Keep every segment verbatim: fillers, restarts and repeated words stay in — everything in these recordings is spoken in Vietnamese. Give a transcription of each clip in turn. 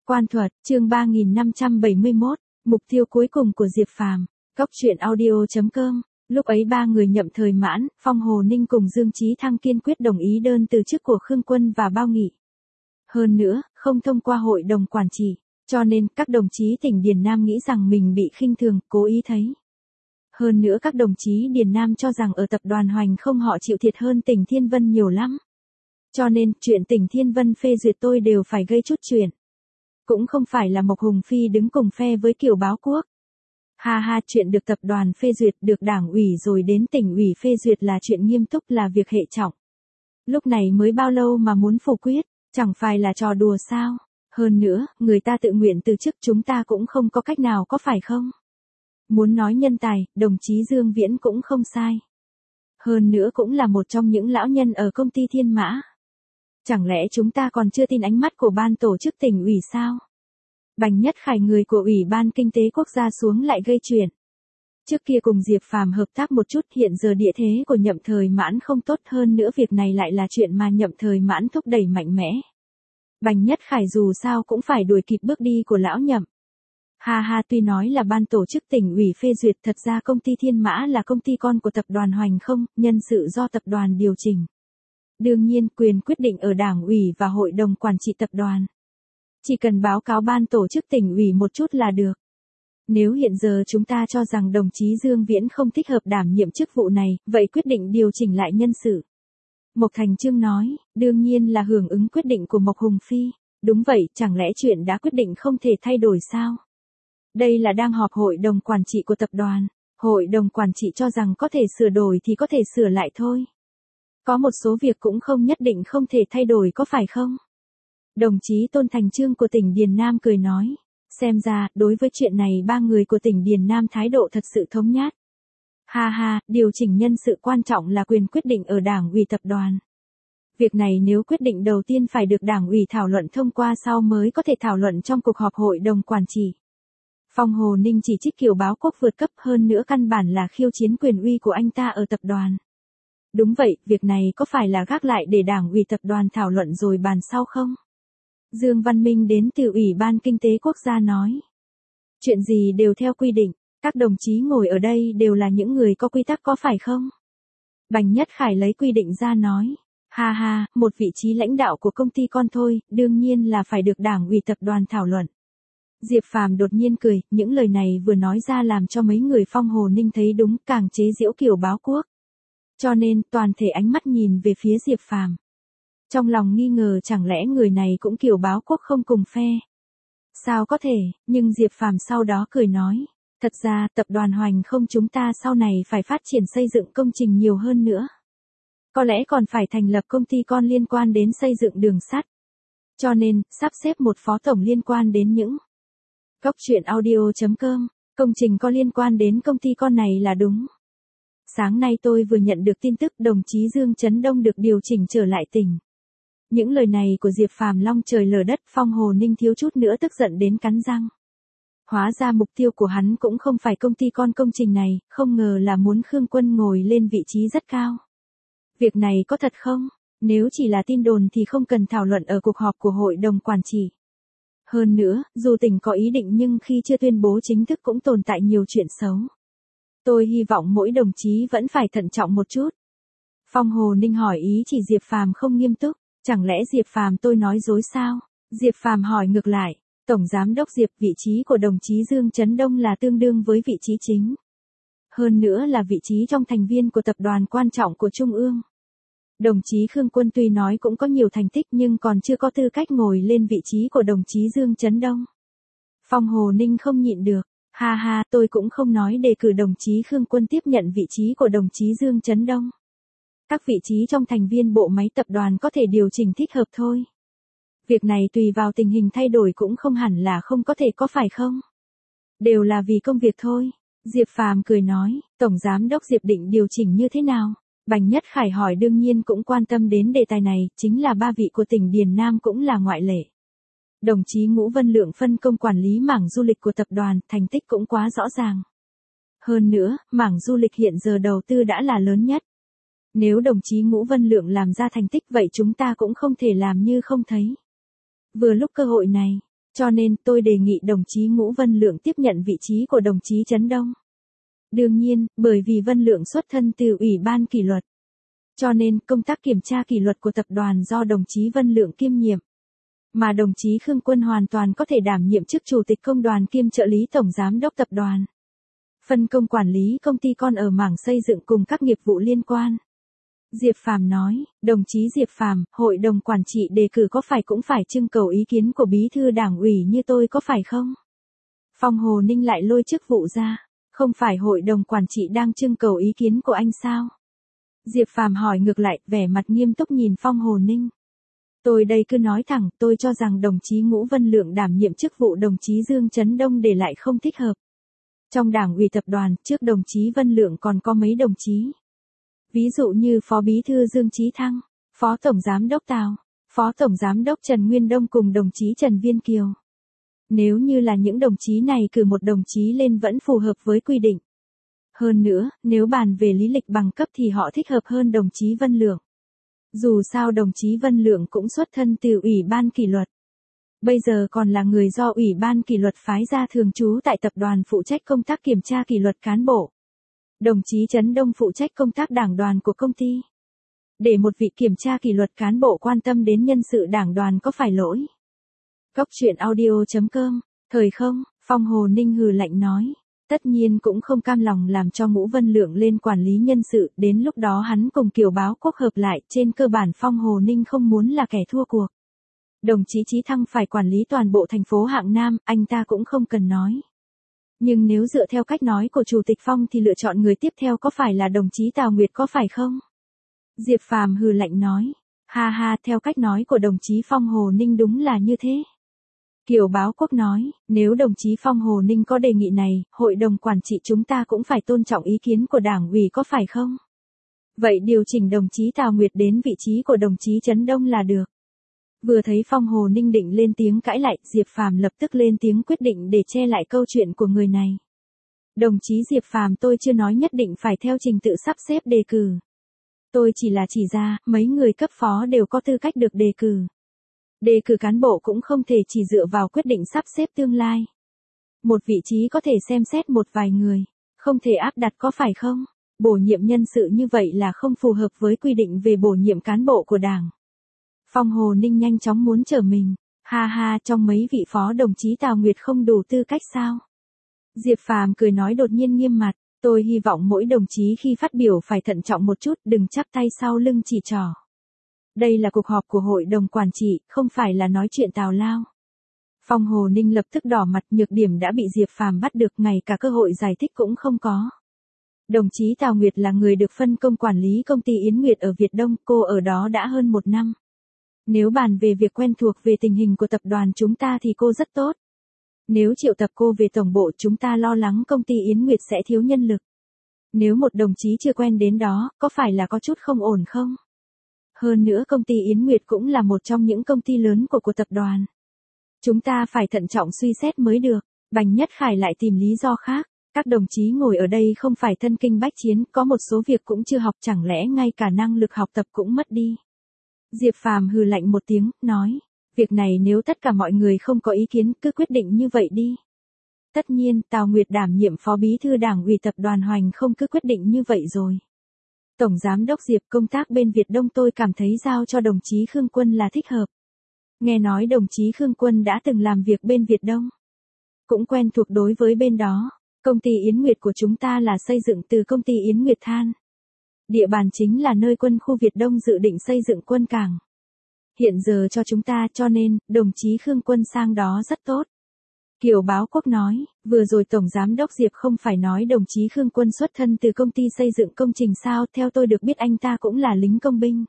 Quan thuật, chương ba nghìn năm trăm bảy mươi mốt, mục tiêu cuối cùng của Diệp Phàm. Góc truyện audio chấm com. Lúc ấy ba người nhậm thời mãn, Phong Hồ Ninh cùng Dương Chí Thăng kiên quyết đồng ý đơn từ chức của Khương Quân và Bao Nghị. Hơn nữa, không thông qua hội đồng quản trị, cho nên các đồng chí tỉnh Điền Nam nghĩ rằng mình bị khinh thường, cố ý thấy. Hơn nữa các đồng chí Điền Nam cho rằng ở tập đoàn Hoành Không họ chịu thiệt hơn tỉnh Thiên Vân nhiều lắm. Cho nên, chuyện tỉnh Thiên Vân phê duyệt tôi đều phải gây chút chuyện. Cũng không phải là Mộc Hùng Phi đứng cùng phe với Kiều Báo Quốc. Ha ha, chuyện được tập đoàn phê duyệt, được đảng ủy rồi đến tỉnh ủy phê duyệt là chuyện nghiêm túc, là việc hệ trọng. Lúc này mới bao lâu mà muốn phủ quyết, chẳng phải là trò đùa sao? Hơn nữa, người ta tự nguyện từ chức, chúng ta cũng không có cách nào, có phải không? Muốn nói nhân tài, đồng chí Dương Viễn cũng không sai. Hơn nữa cũng là một trong những lão nhân ở công ty Thiên Mã. Chẳng lẽ chúng ta còn chưa tin ánh mắt của ban tổ chức tỉnh ủy sao? Bành Nhất Khải, người của Ủy ban Kinh tế Quốc gia xuống lại gây chuyện. Trước kia cùng Diệp Phàm hợp tác một chút, hiện giờ địa thế của Nhậm Thời Mãn không tốt, hơn nữa việc này lại là chuyện mà Nhậm Thời Mãn thúc đẩy mạnh mẽ. Bành Nhất Khải dù sao cũng phải đuổi kịp bước đi của lão Nhậm. Ha ha, tuy nói là ban tổ chức tỉnh ủy phê duyệt, thật ra công ty Thiên Mã là công ty con của tập đoàn Hoành Không, nhân sự do tập đoàn điều chỉnh. Đương nhiên, quyền quyết định ở đảng ủy và hội đồng quản trị tập đoàn. Chỉ cần báo cáo ban tổ chức tỉnh ủy một chút là được. Nếu hiện giờ chúng ta cho rằng đồng chí Dương Viễn không thích hợp đảm nhiệm chức vụ này, vậy quyết định điều chỉnh lại nhân sự. Mộc Thành Chương nói, đương nhiên là hưởng ứng quyết định của Mộc Hùng Phi. Đúng vậy, chẳng lẽ chuyện đã quyết định không thể thay đổi sao? Đây là đang họp hội đồng quản trị của tập đoàn. Hội đồng quản trị cho rằng có thể sửa đổi thì có thể sửa lại thôi. Có một số việc cũng không nhất định không thể thay đổi, có phải không? Đồng chí Tôn Thành Chương của tỉnh Điền Nam cười nói. Xem ra, đối với chuyện này ba người của tỉnh Điền Nam thái độ thật sự thống nhất. Ha ha, điều chỉnh nhân sự quan trọng là quyền quyết định ở đảng ủy tập đoàn. Việc này nếu quyết định đầu tiên phải được đảng ủy thảo luận thông qua, sau mới có thể thảo luận trong cuộc họp hội đồng quản trị. Phong Hồ Ninh chỉ trích Kiều Báo Quốc vượt cấp, hơn nữa căn bản là khiêu chiến quyền uy của anh ta ở tập đoàn. Đúng vậy, việc này có phải là gác lại để đảng ủy tập đoàn thảo luận rồi bàn sau không? Dương Văn Minh đến từ Ủy ban Kinh tế Quốc gia nói. Chuyện gì đều theo quy định, các đồng chí ngồi ở đây đều là những người có quy tắc, có phải không? Bành Nhất Khải lấy quy định ra nói. Ha ha, một vị trí lãnh đạo của công ty con thôi, đương nhiên là phải được đảng ủy tập đoàn thảo luận. Diệp Phàm đột nhiên cười, những lời này vừa nói ra làm cho mấy người Phong Hồ Ninh thấy đúng, càng chế giễu Kiều Báo Quốc. Cho nên, toàn thể ánh mắt nhìn về phía Diệp Phàm. Trong lòng nghi ngờ chẳng lẽ người này cũng Kiều Báo Quốc không cùng phe. Sao có thể, nhưng Diệp Phàm sau đó cười nói. Thật ra, tập đoàn Hoành Không chúng ta sau này phải phát triển xây dựng công trình nhiều hơn nữa. Có lẽ còn phải thành lập công ty con liên quan đến xây dựng đường sắt. Cho nên, sắp xếp một phó tổng liên quan đến những góc truyện audio chấm com, công trình có liên quan đến công ty con này là đúng. Sáng nay tôi vừa nhận được tin tức đồng chí Dương Trấn Đông được điều chỉnh trở lại tỉnh. Những lời này của Diệp Phàm long trời lở đất, Phong Hồ Ninh thiếu chút nữa tức giận đến cắn răng. Hóa ra mục tiêu của hắn cũng không phải công ty con công trình này, không ngờ là muốn Khương Quân ngồi lên vị trí rất cao. Việc này có thật không? Nếu chỉ là tin đồn thì không cần thảo luận ở cuộc họp của hội đồng quản trị. Hơn nữa, dù tỉnh có ý định nhưng khi chưa tuyên bố chính thức cũng tồn tại nhiều chuyện xấu. Tôi hy vọng mỗi đồng chí vẫn phải thận trọng một chút. Phong Hồ Ninh hỏi ý chỉ Diệp Phàm không nghiêm túc, chẳng lẽ Diệp Phàm tôi nói dối sao? Diệp Phàm hỏi ngược lại, Tổng Giám đốc Diệp, vị trí của đồng chí Dương Trấn Đông là tương đương với vị trí chính. Hơn nữa là vị trí trong thành viên của tập đoàn quan trọng của Trung ương. Đồng chí Khương Quân tuy nói cũng có nhiều thành tích nhưng còn chưa có tư cách ngồi lên vị trí của đồng chí Dương Trấn Đông. Phong Hồ Ninh không nhịn được. Ha ha, tôi cũng không nói đề cử đồng chí Khương Quân tiếp nhận vị trí của đồng chí Dương Trấn Đông. Các vị trí trong thành viên bộ máy tập đoàn có thể điều chỉnh thích hợp thôi. Việc này tùy vào tình hình thay đổi, cũng không hẳn là không có thể, có phải không? Đều là vì công việc thôi. Diệp Phàm cười nói, Tổng Giám đốc Diệp định điều chỉnh như thế nào? Bành Nhất Khải hỏi, đương nhiên cũng quan tâm đến đề tài này, chính là ba vị của tỉnh Điền Nam cũng là ngoại lệ. Đồng chí Ngũ Vân Lượng phân công quản lý mảng du lịch của tập đoàn, thành tích cũng quá rõ ràng. Hơn nữa, mảng du lịch hiện giờ đầu tư đã là lớn nhất. Nếu đồng chí Ngũ Vân Lượng làm ra thành tích vậy chúng ta cũng không thể làm như không thấy. Vừa lúc cơ hội này, Cho nên tôi đề nghị đồng chí Ngũ Vân Lượng tiếp nhận vị trí của đồng chí Trấn Đông. Đương nhiên, bởi vì Vân Lượng xuất thân từ Ủy ban kỷ luật. Cho nên, công tác kiểm tra kỷ luật của tập đoàn do đồng chí Vân Lượng kiêm nhiệm. Mà đồng chí Khương Quân hoàn toàn có thể đảm nhiệm chức chủ tịch công đoàn kiêm trợ lý tổng giám đốc tập đoàn. Phân công quản lý công ty con ở mảng xây dựng cùng các nghiệp vụ liên quan. Diệp Phàm nói, đồng chí Diệp Phàm, hội đồng quản trị đề cử có phải cũng phải trưng cầu ý kiến của bí thư đảng ủy như tôi có phải không? Phong Hồ Ninh lại lôi chức vụ ra, không phải hội đồng quản trị đang trưng cầu ý kiến của anh sao? Diệp Phàm hỏi ngược lại, vẻ mặt nghiêm túc nhìn Phong Hồ Ninh. Tôi đây cứ nói thẳng, tôi cho rằng đồng chí Ngũ Vân Lượng đảm nhiệm chức vụ đồng chí Dương Trấn Đông để lại không thích hợp. Trong đảng ủy tập đoàn, trước đồng chí Vân Lượng còn có mấy đồng chí. Ví dụ như Phó Bí thư Dương Chí Thăng, Phó Tổng Giám đốc Tào, Phó Tổng Giám đốc Trần Nguyên Đông cùng đồng chí Trần Viên Kiều. Nếu như là những đồng chí này cử một đồng chí lên vẫn phù hợp với quy định. Hơn nữa, nếu bàn về lý lịch bằng cấp thì họ thích hợp hơn đồng chí Vân Lượng. Dù sao đồng chí Vân Lượng cũng xuất thân từ Ủy ban kỷ luật. Bây giờ còn là người do Ủy ban kỷ luật phái ra thường trú tại tập đoàn phụ trách công tác kiểm tra kỷ luật cán bộ. Đồng chí Trấn Đông phụ trách công tác đảng đoàn của công ty. Để một vị kiểm tra kỷ luật cán bộ quan tâm đến nhân sự đảng đoàn có phải lỗi? Cốc truyện audio chấm com, thời không, Phong Hồ Ninh hừ lạnh nói. Tất nhiên cũng không cam lòng làm cho Ngũ Vân Lượng lên quản lý nhân sự, đến lúc đó hắn cùng Kiều Báo Quốc hợp lại, trên cơ bản Phong Hồ Ninh không muốn là kẻ thua cuộc. Đồng chí Chí Thăng phải quản lý toàn bộ thành phố Hạng Nam, anh ta cũng không cần nói. Nhưng nếu dựa theo cách nói của Chủ tịch Phong thì lựa chọn người tiếp theo có phải là đồng chí Tào Nguyệt có phải không? Diệp Phàm hừ lạnh nói. Ha ha, theo cách nói của đồng chí Phong Hồ Ninh đúng là như thế. Kiều Báo Quốc nói, nếu đồng chí Phong Hồ Ninh có đề nghị này, hội đồng quản trị chúng ta cũng phải tôn trọng ý kiến của đảng ủy có phải không? Vậy điều chỉnh đồng chí Tào Nguyệt đến vị trí của đồng chí Trấn Đông là được. Vừa thấy Phong Hồ Ninh định lên tiếng cãi lại, Diệp Phàm lập tức lên tiếng quyết định để che lại câu chuyện của người này. Đồng chí Diệp Phàm, tôi chưa nói nhất định phải theo trình tự sắp xếp đề cử. Tôi chỉ là chỉ ra, mấy người cấp phó đều có tư cách được đề cử. Đề cử cán bộ cũng không thể chỉ dựa vào quyết định sắp xếp tương lai. Một vị trí có thể xem xét một vài người, không thể áp đặt có phải không? Bổ nhiệm nhân sự như vậy là không phù hợp với quy định về bổ nhiệm cán bộ của Đảng. Phong Hồ Ninh nhanh chóng muốn trở mình. Ha ha, trong mấy vị phó đồng chí Tào Nguyệt không đủ tư cách sao? Diệp Phàm cười nói đột nhiên nghiêm mặt. Tôi hy vọng mỗi đồng chí khi phát biểu phải thận trọng một chút, đừng chắp tay sau lưng chỉ trỏ. Đây là cuộc họp của hội đồng quản trị, không phải là nói chuyện tào lao. Phong Hồ Ninh lập tức đỏ mặt, nhược điểm đã bị Diệp Phàm bắt được, ngay cả cơ hội giải thích cũng không có. Đồng chí Tào Nguyệt là người được phân công quản lý công ty Yến Nguyệt ở Việt Đông, cô ở đó đã hơn một năm. Nếu bàn về việc quen thuộc về tình hình của tập đoàn chúng ta thì cô rất tốt. Nếu triệu tập cô về tổng bộ chúng ta lo lắng công ty Yến Nguyệt sẽ thiếu nhân lực. Nếu một đồng chí chưa quen đến đó, có phải là có chút không ổn không? Hơn nữa công ty Yến Nguyệt cũng là một trong những công ty lớn của của tập đoàn. Chúng ta phải thận trọng suy xét mới được. Bành Nhất Khải lại tìm lý do khác. Các đồng chí ngồi ở đây không phải thân kinh bách chiến, có một số việc cũng chưa học, chẳng lẽ ngay cả năng lực học tập cũng mất đi. Diệp Phàm hừ lạnh một tiếng, nói. Việc này nếu tất cả mọi người không có ý kiến cứ quyết định như vậy đi. Tất nhiên, Tào Nguyệt đảm nhiệm phó bí thư đảng ủy tập đoàn Hoành không cứ quyết định như vậy rồi. Tổng giám đốc Diệp, công tác bên Việt Đông tôi cảm thấy giao cho đồng chí Khương Quân là thích hợp. Nghe nói đồng chí Khương Quân đã từng làm việc bên Việt Đông. Cũng quen thuộc đối với bên đó. Công ty Yến Nguyệt của chúng ta là xây dựng từ công ty Yến Nguyệt Than. Địa bàn chính là nơi quân khu Việt Đông dự định xây dựng quân cảng. Hiện giờ cho chúng ta cho nên, đồng chí Khương Quân sang đó rất tốt. Kiều Báo Quốc nói, vừa rồi Tổng Giám đốc Diệp không phải nói đồng chí Khương Quân xuất thân từ công ty xây dựng công trình sao, theo tôi được biết anh ta cũng là lính công binh.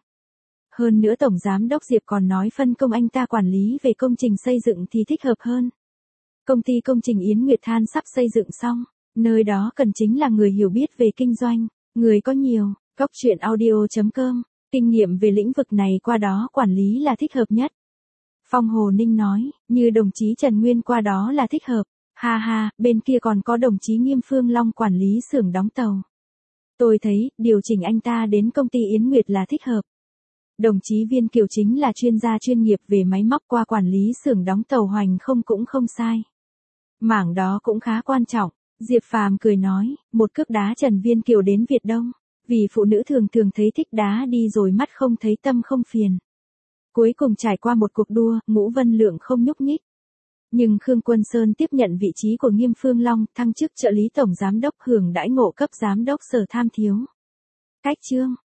Hơn nữa Tổng Giám đốc Diệp còn nói phân công anh ta quản lý về công trình xây dựng thì thích hợp hơn. Công ty công trình Yến Nguyệt Than sắp xây dựng xong, nơi đó cần chính là người hiểu biết về kinh doanh, người có nhiều, cốc truyện audio chấm com, kinh nghiệm về lĩnh vực này qua đó quản lý là thích hợp nhất. Phong Hồ Ninh nói, như đồng chí Trần Nguyên qua đó là thích hợp, ha ha, bên kia còn có đồng chí Nghiêm Phương Long quản lý xưởng đóng tàu. Tôi thấy, điều chỉnh anh ta đến công ty Yến Nguyệt là thích hợp. Đồng chí Viên Kiều chính là chuyên gia chuyên nghiệp về máy móc qua quản lý xưởng đóng tàu hoành không cũng không sai. Mảng đó cũng khá quan trọng. Diệp Phàm cười nói, một cước đá Trần Viên Kiều đến Việt Đông. Vì phụ nữ thường thường thấy thích đá đi rồi mắt không thấy tâm không phiền. Cuối cùng trải qua một cuộc đua, Ngũ Vân Lượng không nhúc nhích. Nhưng Khương Quân Sơn tiếp nhận vị trí của Nghiêm Phương Long, thăng chức trợ lý tổng giám đốc hưởng đãi ngộ cấp giám đốc sở tham thiếu. Cách chương